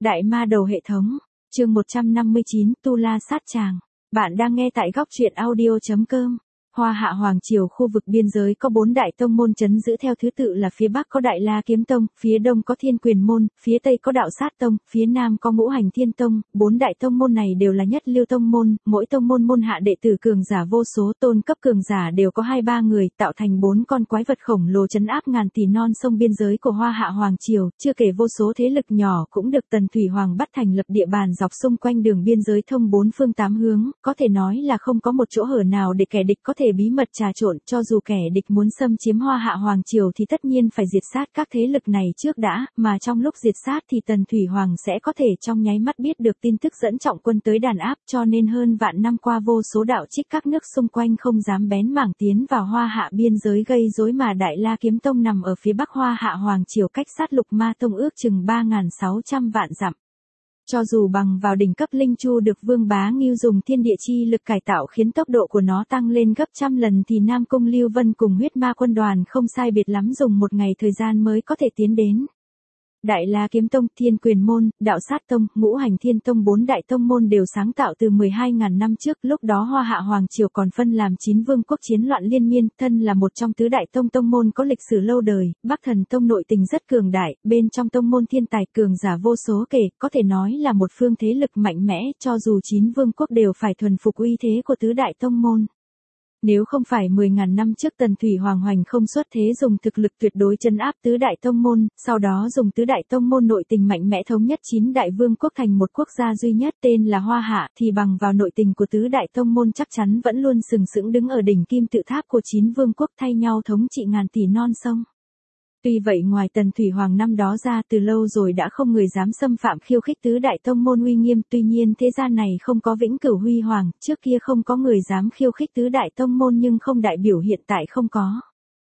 Đại ma đầu hệ thống, chương 159, Tu La sát tràng. Bạn đang nghe tại góc truyện audio.com. Hoa Hạ Hoàng Triều khu vực biên giới có 4 đại tông môn trấn giữ theo thứ tự là phía Bắc có Đại La Kiếm Tông, phía Đông có Thiên Quyền Môn, phía Tây có Đạo Sát Tông, phía Nam có Ngũ Hành Thiên Tông. 4 đại tông môn này đều là nhất lưu tông môn, mỗi tông môn môn hạ đệ tử cường giả vô số, tôn cấp cường giả đều có 2-3 người, tạo thành 4 con quái vật khổng lồ trấn áp ngàn tỷ non sông biên giới của Hoa Hạ Hoàng Triều, chưa kể vô số thế lực nhỏ cũng được Tần Thủy Hoàng bắt thành lập địa bàn dọc xung quanh đường biên giới thông 4 phương 8 hướng, có thể nói là không có một chỗ hở nào để kẻ địch có thể bí mật trà trộn. Cho dù kẻ địch muốn xâm chiếm Hoa Hạ Hoàng Triều thì tất nhiên phải diệt sát các thế lực này trước đã, mà trong lúc diệt sát thì Tần Thủy Hoàng sẽ có thể trong nháy mắt biết được tin tức dẫn trọng quân tới đàn áp, cho nên hơn vạn năm qua vô số đạo trích các nước xung quanh không dám bén mảng tiến vào Hoa Hạ biên giới gây rối, mà Đại La Kiếm Tông nằm ở phía Bắc Hoa Hạ Hoàng Triều cách sát Lục Ma Tông ước chừng 3.600 vạn dặm. Cho dù bằng vào đỉnh cấp linh chu được Vương Bá Ngưu dùng thiên địa chi lực cải tạo khiến tốc độ của nó tăng lên gấp trăm lần thì Nam Cung Lưu Vân cùng huyết ma quân đoàn không sai biệt lắm dùng một ngày thời gian mới có thể tiến đến. Đại La Kiếm Tông, Thiên Quyền Môn, Đạo Sát Tông, Ngũ Hành Thiên Tông 4 đại tông môn đều sáng tạo từ 12.000 năm trước, lúc đó Hoa Hạ Hoàng Triều còn phân làm 9 vương quốc chiến loạn liên miên, thân là một trong tứ đại tông môn có lịch sử lâu đời, Bắc Thần Tông nội tình rất cường đại, bên trong tông môn thiên tài cường giả vô số kể, có thể nói là một phương thế lực mạnh mẽ, cho dù 9 vương quốc đều phải thuần phục uy thế của tứ đại tông môn. Nếu không phải 10.000 năm trước Tần Thủy Hoàng hoành không xuất thế dùng thực lực tuyệt đối trấn áp tứ đại tông môn, sau đó dùng tứ đại tông môn nội tình mạnh mẽ thống nhất 9 đại vương quốc thành một quốc gia duy nhất tên là Hoa Hạ, thì bằng vào nội tình của tứ đại tông môn chắc chắn vẫn luôn sừng sững đứng ở đỉnh kim tự tháp của 9 vương quốc thay nhau thống trị ngàn tỷ non sông. Tuy vậy ngoài Tần Thủy Hoàng năm đó ra từ lâu rồi đã không người dám xâm phạm khiêu khích tứ đại tông môn uy nghiêm, tuy nhiên thế gian này không có vĩnh cửu huy hoàng, trước kia không có người dám khiêu khích tứ đại tông môn nhưng không đại biểu hiện tại không có.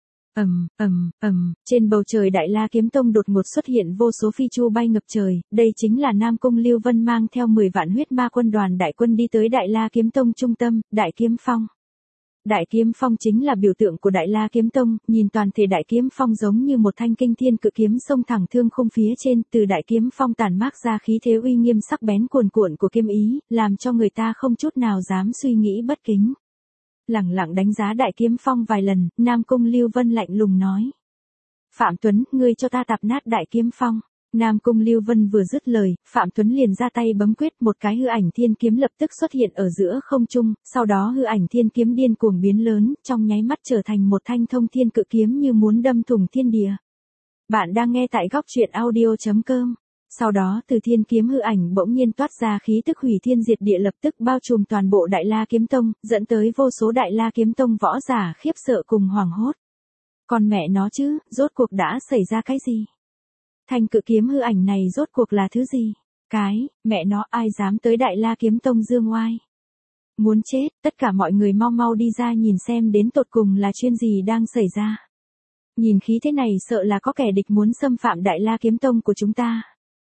Trên bầu trời Đại La Kiếm Tông đột ngột xuất hiện vô số phi chu bay ngập trời, đây chính là Nam Cung Lưu Vân mang theo 10 vạn huyết ma quân đoàn đại quân đi tới Đại La Kiếm Tông trung tâm, Đại Kiếm Phong. Đại Kiếm Phong chính là biểu tượng của Đại La Kiếm Tông, nhìn toàn thể Đại Kiếm Phong giống như một thanh kinh thiên cự kiếm xông thẳng thương khung phía trên, từ Đại Kiếm Phong tản mát ra khí thế uy nghiêm sắc bén cuồn cuộn của kiếm ý, làm cho người ta không chút nào dám suy nghĩ bất kính. Lẳng lặng đánh giá Đại Kiếm Phong vài lần, Nam Cung Lưu Vân lạnh lùng nói: Phạm Tuấn, ngươi cho ta tạp nát Đại Kiếm Phong. Nam Cung Lưu Vân vừa dứt lời, Phạm Tuấn liền ra tay bấm quyết, một cái hư ảnh thiên kiếm lập tức xuất hiện ở giữa không trung, sau đó hư ảnh thiên kiếm điên cuồng biến lớn, trong nháy mắt trở thành một thanh thông thiên cự kiếm như muốn đâm thủng thiên địa. Bạn đang nghe tại góc truyện audio.com. Sau đó từ thiên kiếm hư ảnh bỗng nhiên toát ra khí tức hủy thiên diệt địa lập tức bao trùm toàn bộ Đại La Kiếm Tông, dẫn tới vô số Đại La Kiếm Tông võ giả khiếp sợ cùng hoảng hốt. Còn mẹ nó chứ, rốt cuộc đã xảy ra cái gì? Thanh cự kiếm hư ảnh này rốt cuộc là thứ gì? Mẹ nó ai dám tới Đại La Kiếm Tông dương oai? Muốn chết, tất cả mọi người mau đi ra nhìn xem đến tột cùng là chuyện gì đang xảy ra. Nhìn khí thế này sợ là có kẻ địch muốn xâm phạm Đại La Kiếm Tông của chúng ta.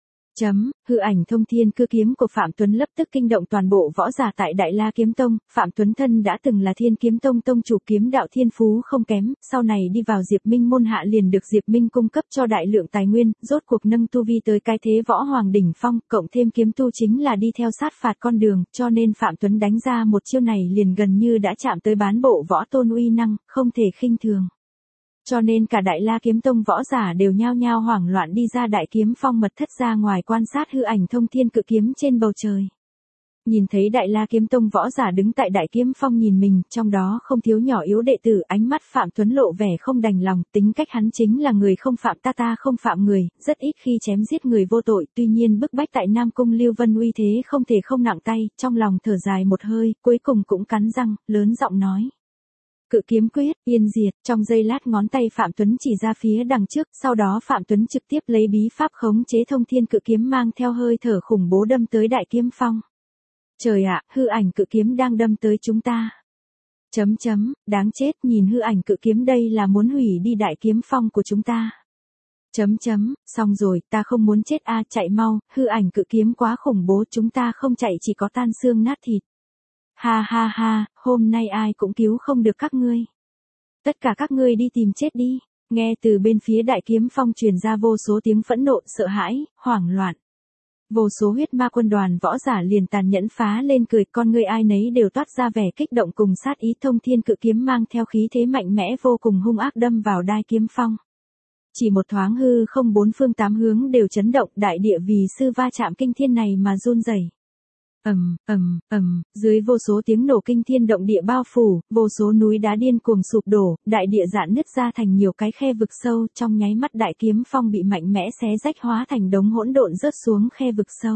Hư ảnh thông thiên cư kiếm của Phạm Tuấn lập tức kinh động toàn bộ võ giả tại Đại La Kiếm Tông. Phạm Tuấn thân đã từng là Thiên Kiếm Tông tông chủ, kiếm đạo thiên phú không kém, sau này đi vào Diệp Minh môn hạ liền được Diệp Minh cung cấp cho đại lượng tài nguyên, rốt cuộc nâng tu vi tới cái thế võ hoàng đỉnh phong, cộng thêm kiếm tu chính là đi theo sát phạt con đường, cho nên Phạm Tuấn đánh ra một chiêu này liền gần như đã chạm tới bán bộ võ tôn uy năng, không thể khinh thường. Cho nên cả Đại La Kiếm Tông võ giả đều nhao nhao hoảng loạn đi ra Đại Kiếm Phong mật thất ra ngoài quan sát hư ảnh thông thiên cự kiếm trên bầu trời. Nhìn thấy Đại La Kiếm Tông võ giả đứng tại Đại Kiếm Phong nhìn mình, trong đó không thiếu nhỏ yếu đệ tử, ánh mắt Phạm Tuấn lộ vẻ không đành lòng, tính cách hắn chính là người không phạm ta không phạm người, rất ít khi chém giết người vô tội, tuy nhiên bức bách tại Nam Cung Lưu Vân uy thế không thể không nặng tay, trong lòng thở dài một hơi, cuối cùng cũng cắn răng, lớn giọng nói: Cự kiếm quyết, yên diệt. Trong giây lát ngón tay Phạm Tuấn chỉ ra phía đằng trước, sau đó Phạm Tuấn trực tiếp lấy bí pháp khống chế thông thiên cự kiếm mang theo hơi thở khủng bố đâm tới Đại Kiếm Phong. Trời ạ, hư ảnh cự kiếm đang đâm tới chúng ta. Đáng chết, nhìn hư ảnh cự kiếm đây là muốn hủy đi Đại Kiếm Phong của chúng ta. Xong rồi, ta không muốn chết chạy mau, hư ảnh cự kiếm quá khủng bố, chúng ta không chạy chỉ có tan xương nát thịt. Ha, hôm nay ai cũng cứu không được các ngươi. Tất cả các ngươi đi tìm chết đi. Nghe từ bên phía Đại Kiếm Phong truyền ra vô số tiếng phẫn nộ, sợ hãi, hoảng loạn. Vô số huyết ma quân đoàn võ giả liền tàn nhẫn phá lên cười, con người ai nấy đều toát ra vẻ kích động cùng sát ý. Thông thiên cự kiếm mang theo khí thế mạnh mẽ vô cùng hung ác đâm vào Đai Kiếm Phong. Chỉ một thoáng hư không bốn phương tám hướng đều chấn động, đại địa vì sư va chạm kinh thiên này mà run rẩy. Dưới vô số tiếng nổ kinh thiên động địa bao phủ, vô số núi đá điên cuồng sụp đổ, đại địa rạn nứt ra thành nhiều cái khe vực sâu, trong nháy mắt Đại Kiếm Phong bị mạnh mẽ xé rách hóa thành đống hỗn độn rớt xuống khe vực sâu.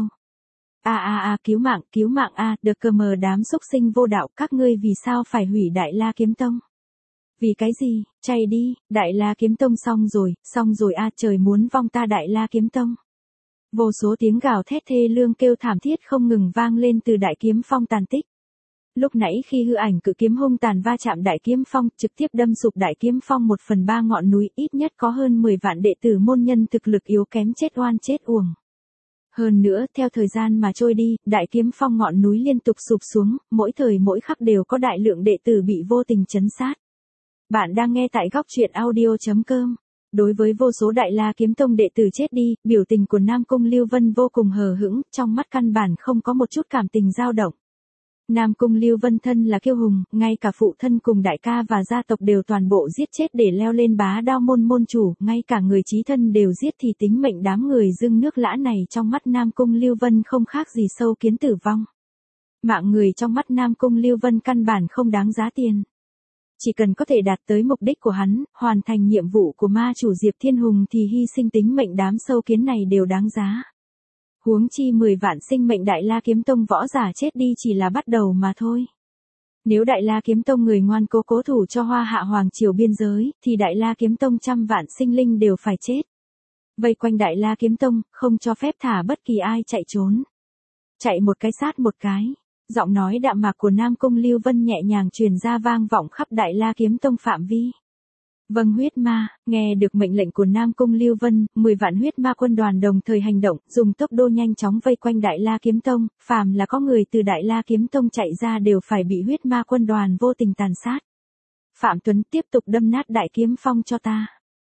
Cứu mạng được cờ mờ đám xúc sinh vô đạo, các ngươi vì sao phải hủy Đại La Kiếm Tông? Vì cái gì, chạy đi, Đại La Kiếm Tông xong rồi trời muốn vong ta Đại La Kiếm Tông. Vô số tiếng gào thét thê lương kêu thảm thiết không ngừng vang lên từ Đại Kiếm Phong tàn tích. Lúc nãy khi hư ảnh cự kiếm hung tàn va chạm Đại Kiếm Phong, trực tiếp đâm sụp Đại Kiếm Phong 1/3 ngọn núi, ít nhất có hơn 10 vạn đệ tử môn nhân thực lực yếu kém chết oan chết uổng. Hơn nữa, theo thời gian mà trôi đi, Đại Kiếm Phong ngọn núi liên tục sụp xuống, mỗi thời mỗi khắc đều có đại lượng đệ tử bị vô tình trấn sát. Bạn đang nghe tại Góc Truyện Audio.com. Đối với vô số Đại La Kiếm Tông đệ tử chết đi, biểu tình của Nam Cung Lưu Vân vô cùng hờ hững, trong mắt căn bản không có một chút cảm tình dao động. Nam Cung Lưu Vân thân là kiêu hùng, ngay cả phụ thân cùng đại ca và gia tộc đều toàn bộ giết chết để leo lên bá đao môn môn chủ, ngay cả người chí thân đều giết thì tính mệnh đám người dưng nước lã này trong mắt Nam Cung Lưu Vân không khác gì sâu kiến tử vong. Mạng người trong mắt Nam Cung Lưu Vân căn bản không đáng giá tiền. Chỉ cần có thể đạt tới mục đích của hắn, hoàn thành nhiệm vụ của ma chủ Diệp Thiên Hùng thì hy sinh tính mệnh đám sâu kiến này đều đáng giá. Huống chi 10 vạn sinh mệnh Đại La Kiếm Tông võ giả chết đi chỉ là bắt đầu mà thôi. Nếu Đại La Kiếm Tông người ngoan cố thủ cho Hoa Hạ Hoàng Triều biên giới, thì Đại La Kiếm Tông trăm vạn sinh linh đều phải chết. Vây quanh Đại La Kiếm Tông, không cho phép thả bất kỳ ai chạy trốn. Chạy một cái sát một cái. Giọng nói đạm mạc của Nam Cung Lưu Vân nhẹ nhàng truyền ra vang vọng khắp Đại La Kiếm Tông phạm vi. Vâng huyết ma, nghe được mệnh lệnh của Nam Cung Lưu Vân, 10 vạn huyết ma quân đoàn đồng thời hành động, dùng tốc độ nhanh chóng vây quanh Đại La Kiếm Tông, phàm là có người từ Đại La Kiếm Tông chạy ra đều phải bị huyết ma quân đoàn vô tình tàn sát. Phạm Tuấn tiếp tục đâm nát Đại Kiếm Phong cho ta.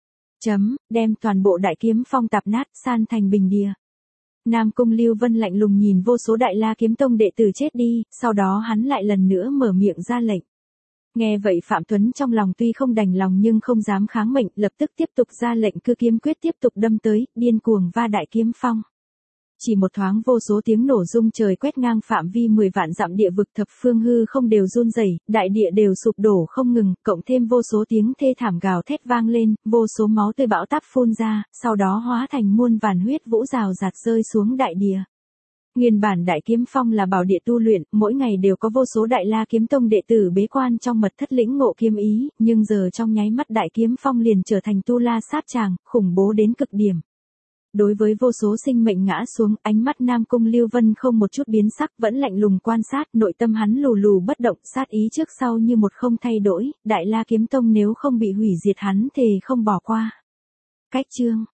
Đem toàn bộ Đại Kiếm Phong tạp nát san thành bình địa. Nam Cung Lưu Vân lạnh lùng nhìn vô số Đại La Kiếm Tông đệ tử chết đi, sau đó hắn lại lần nữa mở miệng ra lệnh. Nghe vậy Phạm Tuấn trong lòng tuy không đành lòng nhưng không dám kháng mệnh, lập tức tiếp tục ra lệnh cư kiếm quyết tiếp tục đâm tới, điên cuồng va Đại Kiếm Phong. Chỉ một thoáng vô số tiếng nổ rung trời quét ngang phạm vi 10 vạn dặm địa vực, thập phương hư không đều run rẩy, đại địa đều sụp đổ không ngừng, cộng thêm vô số tiếng thê thảm gào thét vang lên, vô số máu tươi bão táp phun ra, sau đó hóa thành muôn vàn huyết vũ rào rạt rơi xuống đại địa. Nguyên bản Đại Kiếm Phong là bảo địa tu luyện, mỗi ngày đều có vô số Đại La Kiếm Tông đệ tử bế quan trong mật thất lĩnh ngộ kiếm ý, nhưng giờ trong nháy mắt Đại Kiếm Phong liền trở thành tu la sát tràng, khủng bố đến cực điểm. Đối với vô số sinh mệnh ngã xuống, ánh mắt Nam Cung Lưu Vân không một chút biến sắc, vẫn lạnh lùng quan sát, nội tâm hắn lù lù bất động, sát ý trước sau như một không thay đổi, Đại La Kiếm Tông nếu không bị hủy diệt hắn thề không bỏ qua. Cách chương